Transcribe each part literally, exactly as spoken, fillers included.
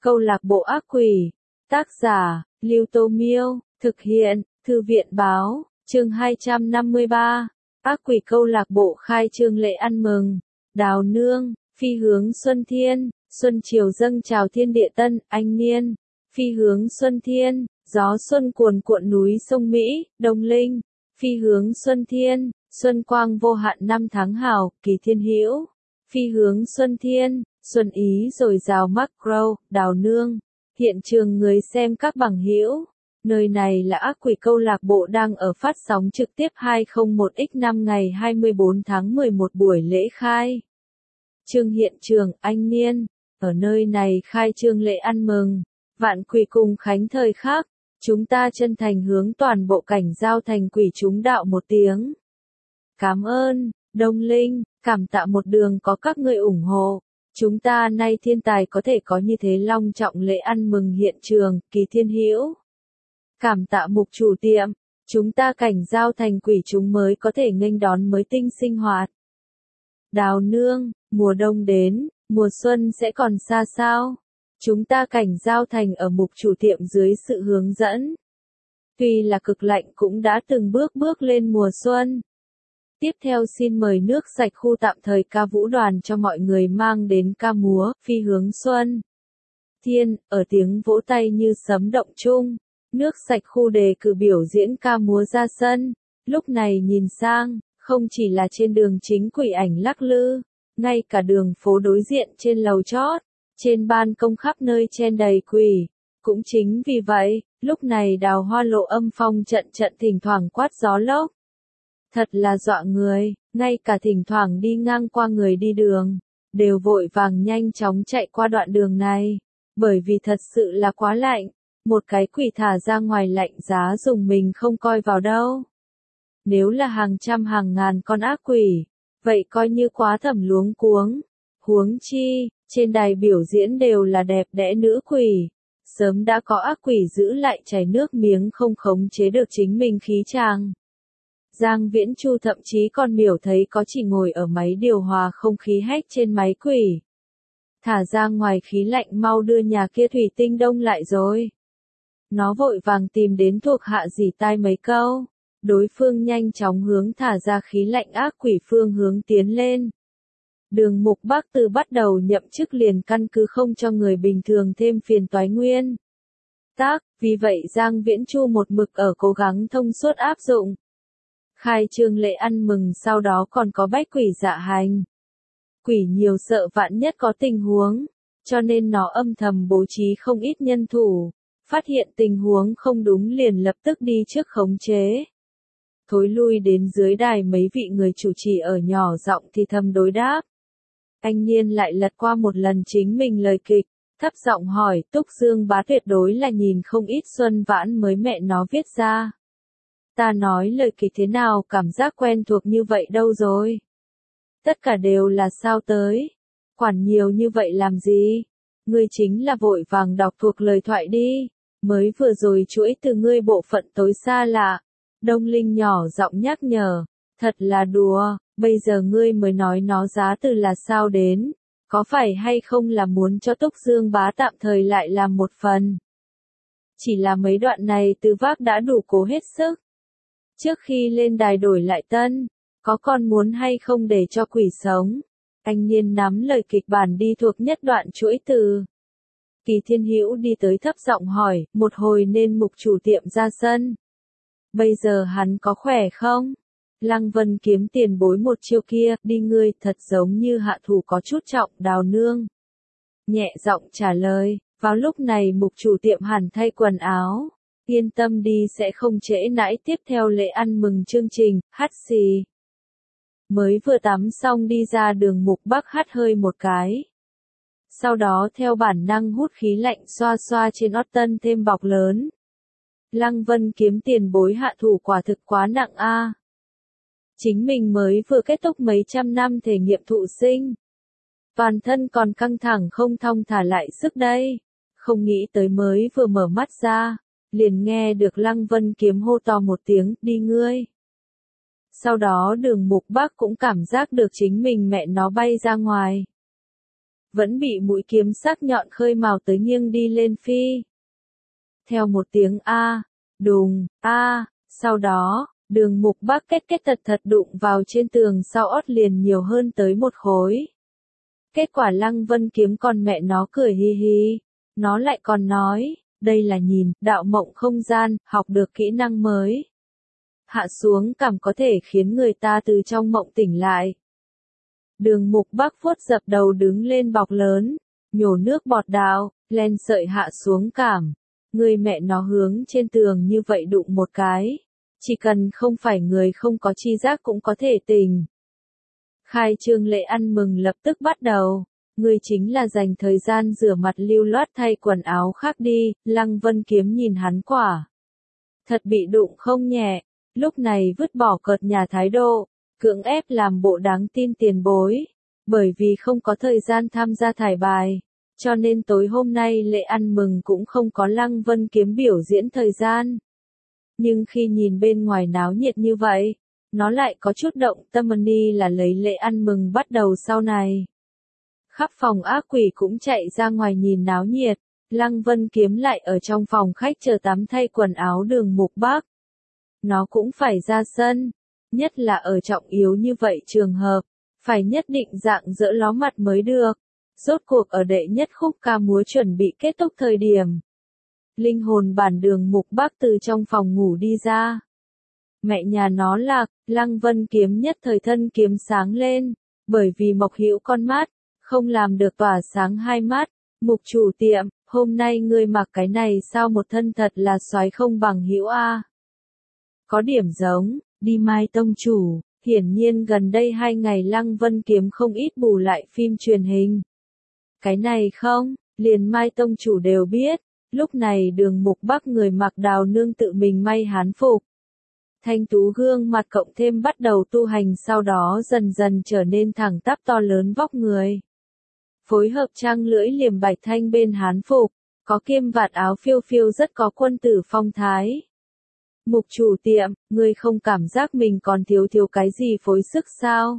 Câu lạc bộ ác quỷ. Tác giả, Lưu Tô Miêu. Thực hiện, Thư viện Báo. Chương hai trăm năm mươi ba. Ác quỷ câu lạc bộ khai trương lễ ăn mừng. Đào nương, phi hướng Xuân Thiên. Xuân chiều dâng trào thiên địa tân, anh niên. Phi hướng Xuân Thiên. Gió xuân cuồn cuộn núi sông Mỹ, Đông Linh. Phi hướng Xuân Thiên. Xuân quang vô hạn năm tháng hào, kỳ thiên hữu. Phi hướng Xuân Thiên. Xuân ý rồi rào macro, đào nương. Hiện trường người xem các bằng hữu. Nơi này là ác quỷ câu lạc bộ đang ở phát sóng trực tiếp hai không một x năm ngày hai mươi bốn tháng mười một buổi lễ khai trương hiện trường, anh niên. Ở nơi này khai trương lễ ăn mừng. Vạn quỷ cùng khánh thời khắc. Chúng ta chân thành hướng toàn bộ cảnh giao thành quỷ chúng đạo một tiếng. Cảm ơn, Đông Linh, cảm tạ một đường có các người ủng hộ. Chúng ta nay thiên tài có thể có như thế long trọng lễ ăn mừng hiện trường, kỳ thiên hữu. Cảm tạ mục chủ tiệm, chúng ta cảnh giao thành quỷ chúng mới có thể nghênh đón mới tinh sinh hoạt. Đào nương, mùa đông đến, mùa xuân sẽ còn xa sao? Chúng ta cảnh giao thành ở mục chủ tiệm dưới sự hướng dẫn. Tuy là cực lạnh cũng đã từng bước bước lên mùa xuân. Tiếp theo xin mời nước sạch khu tạm thời ca vũ đoàn cho mọi người mang đến ca múa, phi hướng xuân. Thiên, ở tiếng vỗ tay như sấm động chung. Nước sạch khu đề cử biểu diễn ca múa ra sân. Lúc này nhìn sang, không chỉ là trên đường chính quỷ ảnh lắc lư, ngay cả đường phố đối diện trên lầu chót, trên ban công khắp nơi chen đầy quỷ. Cũng chính vì vậy, lúc này đào hoa lộ âm phong trận trận thỉnh thoảng quát gió lốc. Thật là dọa người, ngay cả thỉnh thoảng đi ngang qua người đi đường, đều vội vàng nhanh chóng chạy qua đoạn đường này, bởi vì thật sự là quá lạnh, một cái quỷ thả ra ngoài lạnh giá dùng mình không coi vào đâu. Nếu là hàng trăm hàng ngàn con ác quỷ, vậy coi như quá thầm luống cuống, huống chi, trên đài biểu diễn đều là đẹp đẽ nữ quỷ, sớm đã có ác quỷ giữ lại chảy nước miếng không khống chế được chính mình khí tràng. Giang Viễn Chu thậm chí còn miểu thấy có chỉ ngồi ở máy điều hòa không khí hách trên máy quỷ. Thả ra ngoài khí lạnh mau đưa nhà kia thủy tinh đông lại rồi. Nó vội vàng tìm đến thuộc hạ dì tai mấy câu. Đối phương nhanh chóng hướng thả ra khí lạnh ác quỷ phương hướng tiến lên. Đường Mục Bắc từ bắt đầu nhậm chức liền căn cứ không cho người bình thường thêm phiền toái nguyên tác, vì vậy Giang Viễn Chu một mực ở cố gắng thông suốt áp dụng. Khai trương lễ ăn mừng sau đó còn có bách quỷ dạ hành. Quỷ nhiều sợ vạn nhất có tình huống, cho nên nó âm thầm bố trí không ít nhân thủ, phát hiện tình huống không đúng liền lập tức đi trước khống chế. Thối lui đến dưới đài mấy vị người chủ trì ở nhỏ giọng thì thầm đối đáp. Anh Niên lại lật qua một lần chính mình lời kịch, thấp giọng hỏi, Túc Dương Bá tuyệt đối là nhìn không ít Xuân Vãn mới mẹ nó viết ra. Ta nói lời kịch thế nào cảm giác quen thuộc như vậy đâu rồi? Tất cả đều là sao tới? Quản nhiều như vậy làm gì? Ngươi chính là vội vàng đọc thuộc lời thoại đi, mới vừa rồi chuỗi từ ngươi bộ phận tối xa lạ. Đông Linh nhỏ giọng nhắc nhở, thật là đùa, bây giờ ngươi mới nói nó giá từ là sao đến, có phải hay không là muốn cho Túc Dương Bá tạm thời lại làm một phần? Chỉ là mấy đoạn này từ vác đã đủ cố hết sức. Trước khi lên đài đổi lại tân, có còn muốn hay không để cho quỷ sống? Anh Niên nắm lời kịch bản đi thuộc nhất đoạn chuỗi từ. Kỳ Thiên Hữu đi tới thấp giọng hỏi, một hồi nên mục chủ tiệm ra sân. Bây giờ hắn có khỏe không? Lăng Vân Kiếm tiền bối một chiêu kia, đi ngươi, thật giống như hạ thủ có chút trọng, Đào nương. Nhẹ giọng trả lời, vào lúc này mục chủ tiệm hẳn thay quần áo. Yên tâm đi sẽ không trễ nãi tiếp theo lễ ăn mừng chương trình, hắt xì. Mới vừa tắm xong đi ra đường Mục Bắc hắt hơi một cái. Sau đó theo bản năng hút khí lạnh xoa xoa trên ót tân thêm bọc lớn. Lăng Vân Kiếm tiền bối hạ thủ quả thực quá nặng a. Chính mình mới vừa kết thúc mấy trăm năm thể nghiệm thụ sinh. Toàn thân còn căng thẳng không thong thả lại sức đây. Không nghĩ tới mới vừa mở mắt ra, liền nghe được Lăng Vân Kiếm hô to một tiếng, đi ngươi. Sau đó đường Mục Bắc cũng cảm giác được chính mình mẹ nó bay ra ngoài. vẫn bị mũi kiếm sắc nhọn khơi mào tới nghiêng đi lên phi. Theo một tiếng a, đùng, a, sau đó, Đường Mục Bác kết kết thật thật đụng vào trên tường sau ót liền nhiều hơn tới một khối. Kết quả Lăng Vân Kiếm còn mẹ nó cười hi hi, nó lại còn nói, đây là nhìn, đạo mộng không gian, học được kỹ năng mới. Hạ xuống cảm có thể khiến người ta từ trong mộng tỉnh lại. Đường Mục Bác vuốt dập đầu đứng lên bọc lớn, nhổ nước bọt đạo, len sợi hạ xuống cảm. Người mẹ nó hướng trên tường như vậy đụng một cái. Chỉ cần không phải người không có chi giác cũng có thể tỉnh. Khai trương lễ ăn mừng lập tức bắt đầu. Người chính là dành thời gian rửa mặt lưu loát thay quần áo khác đi, Lăng Vân Kiếm nhìn hắn quả. Thật bị đụng không nhẹ, lúc này vứt bỏ cợt nhà thái độ, cưỡng ép làm bộ đáng tin tiền bối. Bởi vì không có thời gian tham gia thải bài, cho nên tối hôm nay lễ ăn mừng cũng không có Lăng Vân Kiếm biểu diễn thời gian. Nhưng khi nhìn bên ngoài náo nhiệt như vậy, nó lại có chút động tâm ni là lấy lễ ăn mừng bắt đầu sau này. Khắp phòng ác quỷ cũng chạy ra ngoài nhìn náo nhiệt, Lăng Vân Kiếm lại ở trong phòng khách chờ tắm thay quần áo Đường Mục Bác. Nó cũng phải ra sân, nhất là ở trọng yếu như vậy trường hợp, phải nhất định dạng dỡ ló mặt mới được. Rốt cuộc ở đệ nhất khúc ca múa chuẩn bị kết thúc thời điểm. Linh hồn bản Đường Mục Bác từ trong phòng ngủ đi ra. Mẹ nhà nó lạc, Lăng Vân Kiếm nhất thời thân kiếm sáng lên, bởi vì Mộc Hữu con mắt, không làm được tỏa sáng hai mắt. Mục chủ tiệm, hôm nay ngươi mặc cái này sao một thân thật là soái không bằng Hữu a. Có điểm giống, đi Mai Tông chủ, hiển nhiên gần đây hai ngày Lăng Vân Kiếm không ít bù lại phim truyền hình. Cái này không, liền Mai Tông chủ đều biết, lúc này Đường Mục Bác người mặc đào nương tự mình may hán phục. Thanh tú gương mặt cộng thêm bắt đầu tu hành sau đó dần dần trở nên thẳng tắp to lớn vóc người. Phối hợp trang lưỡi liềm bạch thanh bên hán phục, có kiêm vạt áo phiêu phiêu rất có quân tử phong thái. Mục chủ tiệm, ngươi không cảm giác mình còn thiếu thiếu cái gì phối sức sao?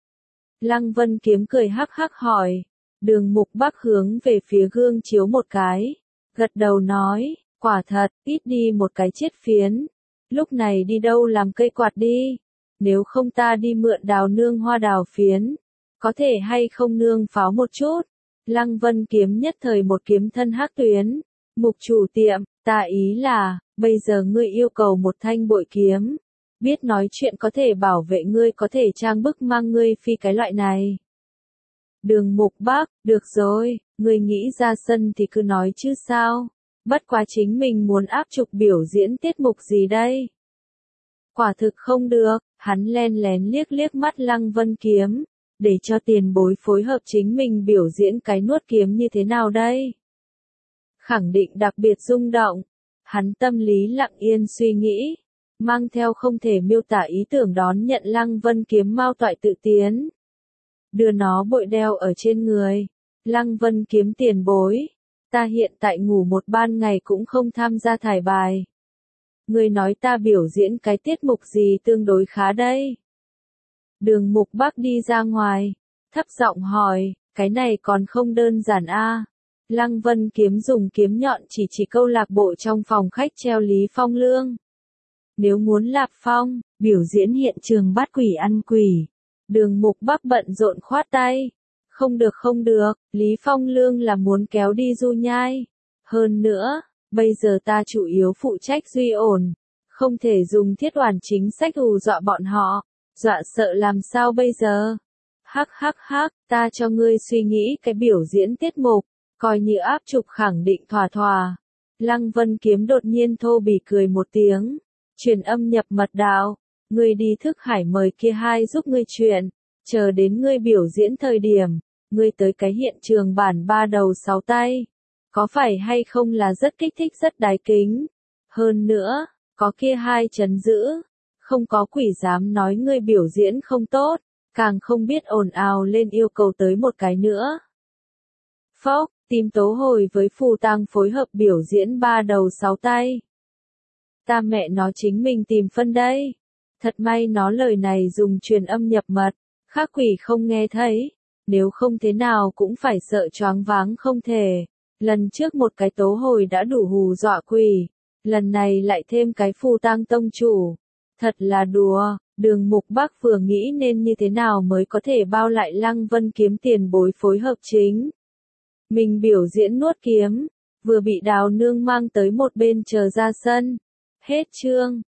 Lăng Vân Kiếm cười hắc hắc hỏi. Đường Mục Bác hướng về phía gương chiếu một cái, gật đầu nói, quả thật, ít đi một cái chiết phiến. Lúc này đi đâu làm cây quạt đi, nếu không ta đi mượn đào nương hoa đào phiến, có thể hay không nương pháo một chút. Lăng Vân Kiếm nhất thời một kiếm thân hắc tuyến, mục chủ tiệm, ta ý là, bây giờ ngươi yêu cầu một thanh bội kiếm, biết nói chuyện có thể bảo vệ ngươi có thể trang bức mang ngươi phi cái loại này. Đường Mục Bác, được rồi, ngươi nghĩ ra sân thì cứ nói chứ sao, bất quá chính mình muốn áp trục biểu diễn tiết mục gì đây? Quả thực không được, hắn len lén liếc liếc mắt Lăng Vân Kiếm, để cho tiền bối phối hợp chính mình biểu diễn cái nuốt kiếm như thế nào đây? Khẳng định đặc biệt rung động, hắn tâm lý lặng yên suy nghĩ, mang theo không thể miêu tả ý tưởng đón nhận Lăng Vân Kiếm mao toại tự tiến. Đưa nó bội đeo ở trên người. Lăng Vân Kiếm tiền bối. Ta hiện tại ngủ một ban ngày cũng không tham gia thải bài. Ngươi nói ta biểu diễn cái tiết mục gì tương đối khá đây? Đường Mục Bác đi ra ngoài, thấp giọng hỏi, cái này còn không đơn giản a. Lăng Vân Kiếm dùng kiếm nhọn chỉ chỉ câu lạc bộ trong phòng khách treo Lý Phong lương. Nếu muốn Lạp Phong, biểu diễn hiện trường bắt quỷ ăn quỷ. Đường Mục Bác bận rộn khoát tay. Không được không được, Lý Phong lương là muốn kéo đi du nhai. Hơn nữa, bây giờ ta chủ yếu phụ trách duy ổn. Không thể dùng thiết oản chính sách hù dọa bọn họ. Dọa sợ làm sao bây giờ? Hắc hắc hắc, ta cho ngươi suy nghĩ cái biểu diễn tiết mục. Coi như áp trục khẳng định thỏa thỏa. Lăng Vân Kiếm đột nhiên thô bỉ cười một tiếng. Truyền âm nhập mật đạo. Ngươi đi thức hải mời kia hai giúp ngươi chuyện. Chờ đến ngươi biểu diễn thời điểm. Ngươi tới cái hiện trường bản ba đầu sáu tay. Có phải hay không là rất kích thích rất đái kính. Hơn nữa, có kia hai chấn giữ. Không có quỷ dám nói ngươi biểu diễn không tốt. Càng không biết ồn ào lên yêu cầu tới một cái nữa. Phốc, Tim Tố Hồi với Phù Tang phối hợp biểu diễn ba đầu sáu tay. Ta mẹ nó chính mình tìm phân đây. Thật may nó lời này dùng truyền âm nhập mật, khác quỷ không nghe thấy. nếu không thế nào cũng phải sợ choáng váng không thể. Lần trước một cái tố hồi đã đủ hù dọa quỷ, lần này lại thêm cái phù tang tông chủ. Thật là đùa, Đường Mục Bắc vừa nghĩ nên như thế nào mới có thể bao lại Lăng Vân kiếm tiền bối phối hợp chính. Mình biểu diễn nuốt kiếm, vừa bị Đào Nương mang tới một bên chờ ra sân. Hết chương.